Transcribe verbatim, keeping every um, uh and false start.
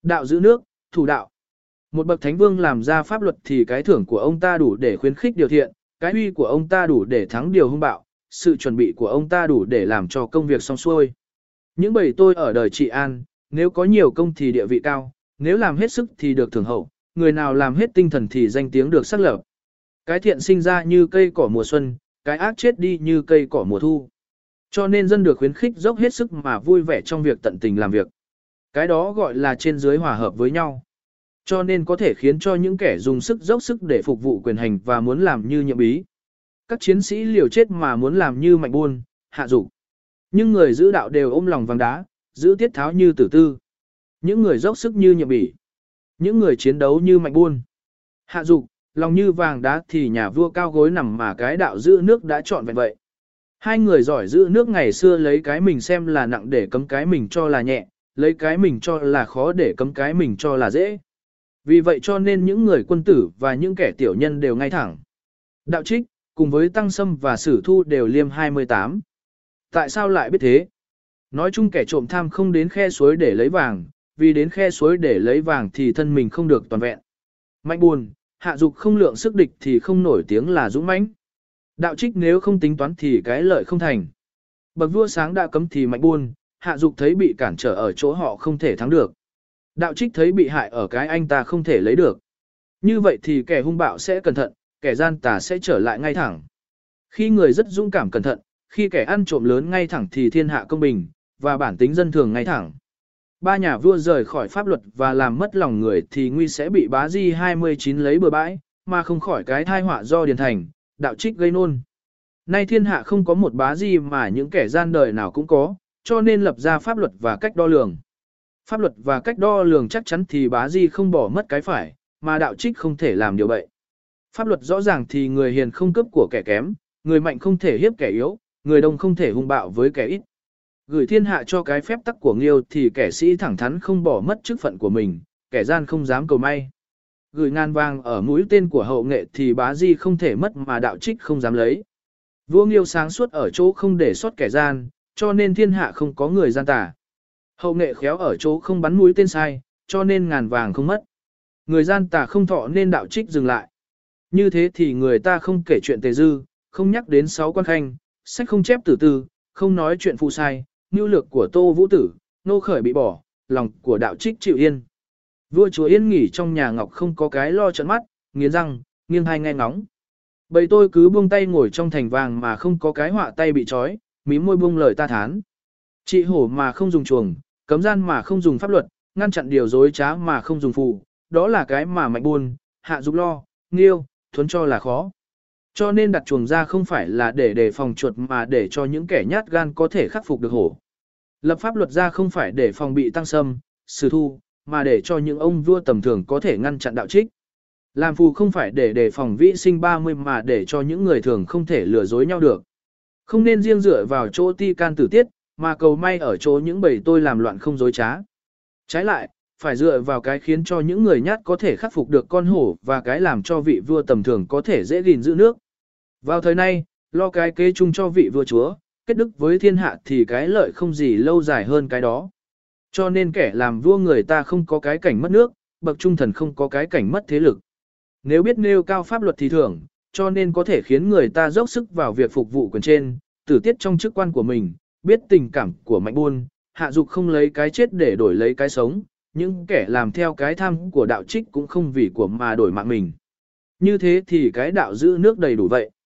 Đạo giữ nước, thủ đạo. Một bậc thánh vương làm ra pháp luật thì cái thưởng của ông ta đủ để khuyến khích điều thiện, cái uy của ông ta đủ để thắng điều hung bạo, sự chuẩn bị của ông ta đủ để làm cho công việc xong xuôi. Những bầy tôi ở đời trị an, nếu có nhiều công thì địa vị cao, nếu làm hết sức thì được thưởng hậu, người nào làm hết tinh thần thì danh tiếng được xác lập. Cái thiện sinh ra như cây cỏ mùa xuân, cái ác chết đi như cây cỏ mùa thu. Cho nên dân được khuyến khích dốc hết sức mà vui vẻ trong việc tận tình làm việc. Cái đó gọi là trên dưới hòa hợp với nhau. Cho nên có thể khiến cho những kẻ dùng sức dốc sức để phục vụ quyền hành và muốn làm như nhiệm bí. Các chiến sĩ liều chết mà muốn làm như Mạnh Buôn, Hạ Dục. Nhưng người giữ đạo đều ôm lòng vàng đá, giữ tiết tháo như Tử Tư. Những người dốc sức như Nhiệm Bỉ. Những người chiến đấu như Mạnh Buôn, Hạ Dục, lòng như vàng đá thì nhà vua cao gối nằm mà cái đạo giữ nước đã chọn vẹn vậy. Hai người giỏi giữ nước ngày xưa lấy cái mình xem là nặng để cấm cái mình cho là nhẹ, lấy cái mình cho là khó để cấm cái mình cho là dễ. Vì vậy cho nên những người quân tử và những kẻ tiểu nhân đều ngay thẳng. Đạo Trích, cùng với Tăng Sâm và Sử Thu đều liêm hai mươi tám. Tại sao lại biết thế? Nói chung kẻ trộm tham không đến khe suối để lấy vàng, vì đến khe suối để lấy vàng thì thân mình không được toàn vẹn. Mạnh Buồn, Hạ Dục không lượng sức địch thì không nổi tiếng là dũng mãnh. Đạo Trích nếu không tính toán thì cái lợi không thành. Bậc vua sáng đã cấm thì Mạnh Buôn, Hạ Dục thấy bị cản trở ở chỗ họ không thể thắng được. Đạo Trích thấy bị hại ở cái anh ta không thể lấy được. Như vậy thì kẻ hung bạo sẽ cẩn thận, kẻ gian tà sẽ trở lại ngay thẳng. Khi người rất dũng cảm cẩn thận, khi kẻ ăn trộm lớn ngay thẳng thì thiên hạ công bình, và bản tính dân thường ngay thẳng. Ba nhà vua rời khỏi pháp luật và làm mất lòng người thì nguy sẽ bị bá di hai mươi chín lấy bừa bãi, mà không khỏi cái thai họa do Điền Thành, Đạo Trích gây nôn. Nay thiên hạ không có một bá di mà những kẻ gian đời nào cũng có, cho nên lập ra pháp luật và cách đo lường. Pháp luật và cách đo lường chắc chắn thì bá di không bỏ mất cái phải, mà Đạo Trích không thể làm điều bậy. Pháp luật rõ ràng thì người hiền không cướp của kẻ kém, người mạnh không thể hiếp kẻ yếu, người đông không thể hung bạo với kẻ ít. Gửi thiên hạ cho cái phép tắc của Nghiêu thì kẻ sĩ thẳng thắn không bỏ mất chức phận của mình, kẻ gian không dám cầu may. Gửi ngàn vàng ở mũi tên của hậu nghệ thì bá di không thể mất mà Đạo Trích không dám lấy. Vua Nghiêu sáng suốt ở chỗ không để sót kẻ gian, cho nên thiên hạ không có người gian tà. Hậu nghệ khéo ở chỗ không bắn mũi tên sai, cho nên ngàn vàng không mất. Người gian tà không thọ nên Đạo Trích dừng lại. Như thế thì người ta không kể chuyện Tề Dư, không nhắc đến sáu quan khanh, sách không chép Tử Tư, không nói chuyện phụ sai, nhu lược của Tô Vũ Tử, nô khởi bị bỏ, lòng của Đạo Trích chịu yên. Vua chúa yên nghỉ trong nhà ngọc không có cái lo trợn mắt, nghiến răng, nghiêng hai nghe ngóng. Bầy tôi cứ buông tay ngồi trong thành vàng mà không có cái họa tay bị trói, mím môi buông lời ta thán. Trị hổ mà không dùng chuồng, cấm gian mà không dùng pháp luật, ngăn chặn điều dối trá mà không dùng phù, đó là cái mà Mạnh Buôn, Hạ Dục lo, Nghiêu, Thuấn cho là khó. Cho nên đặt chuồng ra không phải là để đề phòng chuột mà để cho những kẻ nhát gan có thể khắc phục được hổ. Lập pháp luật ra không phải để phòng bị Tăng Sâm, Sử Thu, mà để cho những ông vua tầm thường có thể ngăn chặn Đạo Trích. Làm phù không phải để đề phòng vĩ sinh ba mươi mà để cho những người thường không thể lừa dối nhau được. Không nên riêng dựa vào chỗ ti can tử tiết, mà cầu may ở chỗ những bầy tôi làm loạn không dối trá. Trái lại, phải dựa vào cái khiến cho những người nhát có thể khắc phục được con hổ và cái làm cho vị vua tầm thường có thể dễ gìn giữ nước. Vào thời nay, lo cái kế chung cho vị vua chúa, kết đức với thiên hạ thì cái lợi không gì lâu dài hơn cái đó. Cho nên kẻ làm vua người ta không có cái cảnh mất nước, bậc trung thần không có cái cảnh mất thế lực. Nếu biết nêu cao pháp luật thì thưởng, cho nên có thể khiến người ta dốc sức vào việc phục vụ quyền trên, tử tiết trong chức quan của mình, biết tình cảm của Mạnh Buôn, Hạ Dục không lấy cái chết để đổi lấy cái sống, những kẻ làm theo cái tham của Đạo Trích cũng không vì của mà đổi mạng mình. Như thế thì cái đạo giữ nước đầy đủ vậy.